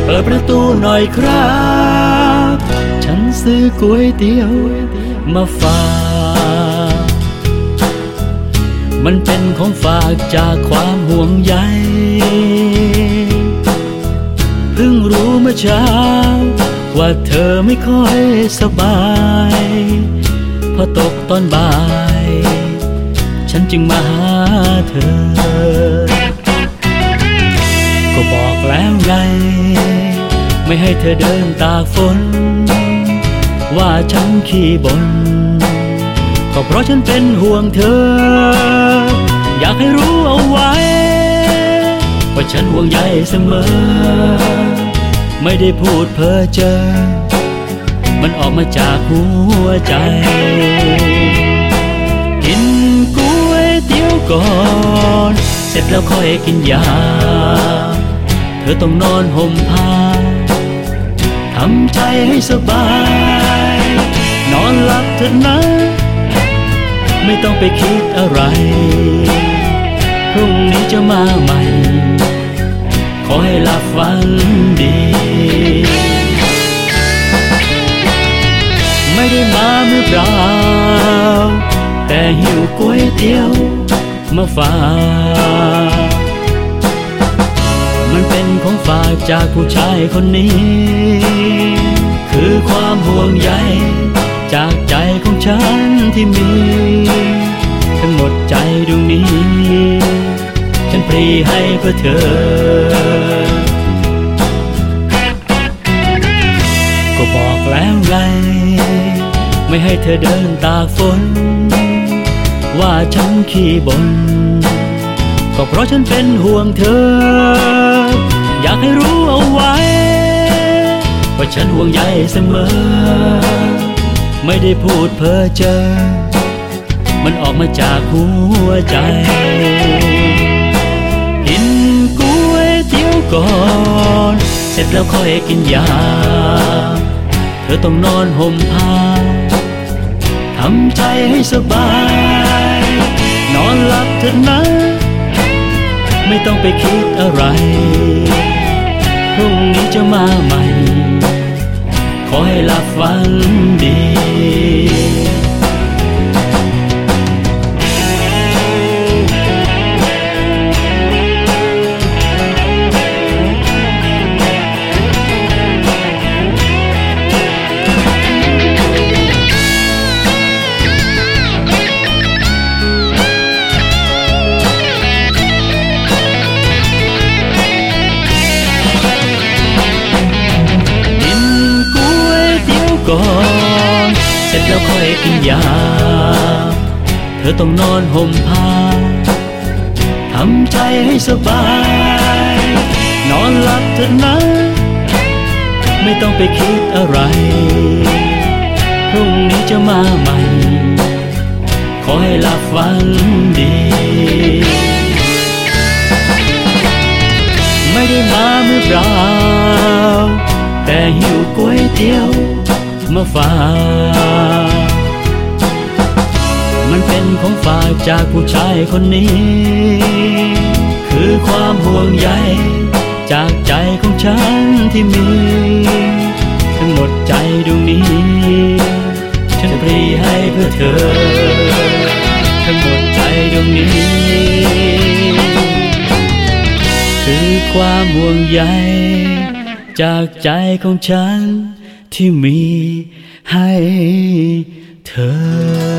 เปิดประตูหน่อยครับฉันซื้อก๋วยเตี๋ยวมาฝากมันเป็นของฝากจากความห่วงใยเพิ่งรู้เมื่อเช้าว่าเธอไม่ค่อยสบายพอตกตอนบ่ายฉันจึงมาหาเธอก็บอกแล้วไงไม่ให้เธอเดินตากฝนว่าฉันขี้บ่นก็เพราะฉันเป็นห่วงเธออยากให้รู้เอาไว้ว่าฉันห่วงใยเสมอไม่ได้พูดเพ้อเจ้อมันออกมาจากหัวใจกินก๋วยเตี๋ยวก่อนเสร็จแล้วค่อยกินยาเธอต้องนอนห่มผ้าทำใจให้สบายนอนหลับเถอะนะไม่ต้องไปคิดอะไรพรุ่งนี้จะมาใหม่ขอให้หลับฝันดีไม่ได้มามือเปล่าแต่หิวก๋วยเตี๋ยวมาฝากมันเป็นของฝากจากผู้ชายคนนี้คือความห่วงใยจากใจของฉันที่มีทั้งหมดใจดวงนี้ฉันปรีให้เพื่อเธอก็บอกแล้วไงไม่ให้เธอเดินตากฝนว่าฉันขี้บ่นก็เพราะฉันเป็นห่วงเธออยากให้รู้เอาไว้ว่าฉันห่วงใยเสมอไม่ได้พูดเพ้อเจ้อมันออกมาจากหัวใจกินก๋วยเตี๋ยวก่อนเสร็จแล้วค่อยกินยาเธอต้องนอนห่มผ้าทำใจให้สบายนอนหลับเถอะนะไม่ต้องไปคิดอะไรพรุ่งนี้จะมาใหม่ขอให้หลับฝันดีก่อนเสร็จแล้วค่อยกินยาเธอต้องนอนห่มผ้าทำใจให้สบายนอนหลับเถอะนะไม่ต้องไปคิดอะไรพรุ่งนี้จะมาใหม่ขอให้หลับฝันดีไม่ได้มามือเปล่าแต่หิวก๋วยเตี๋ยวมาฝากมันเป็นของฝากจากผู้ชายคนนี้คือความห่วงใยจากใจของฉันที่มีทั้งหมดใจดวงนี้ฉันปรีให้เพื่อเธอทั้งหมดใจดวงนี้คือความห่วงใยจากใจของฉันที่มีให้เธอ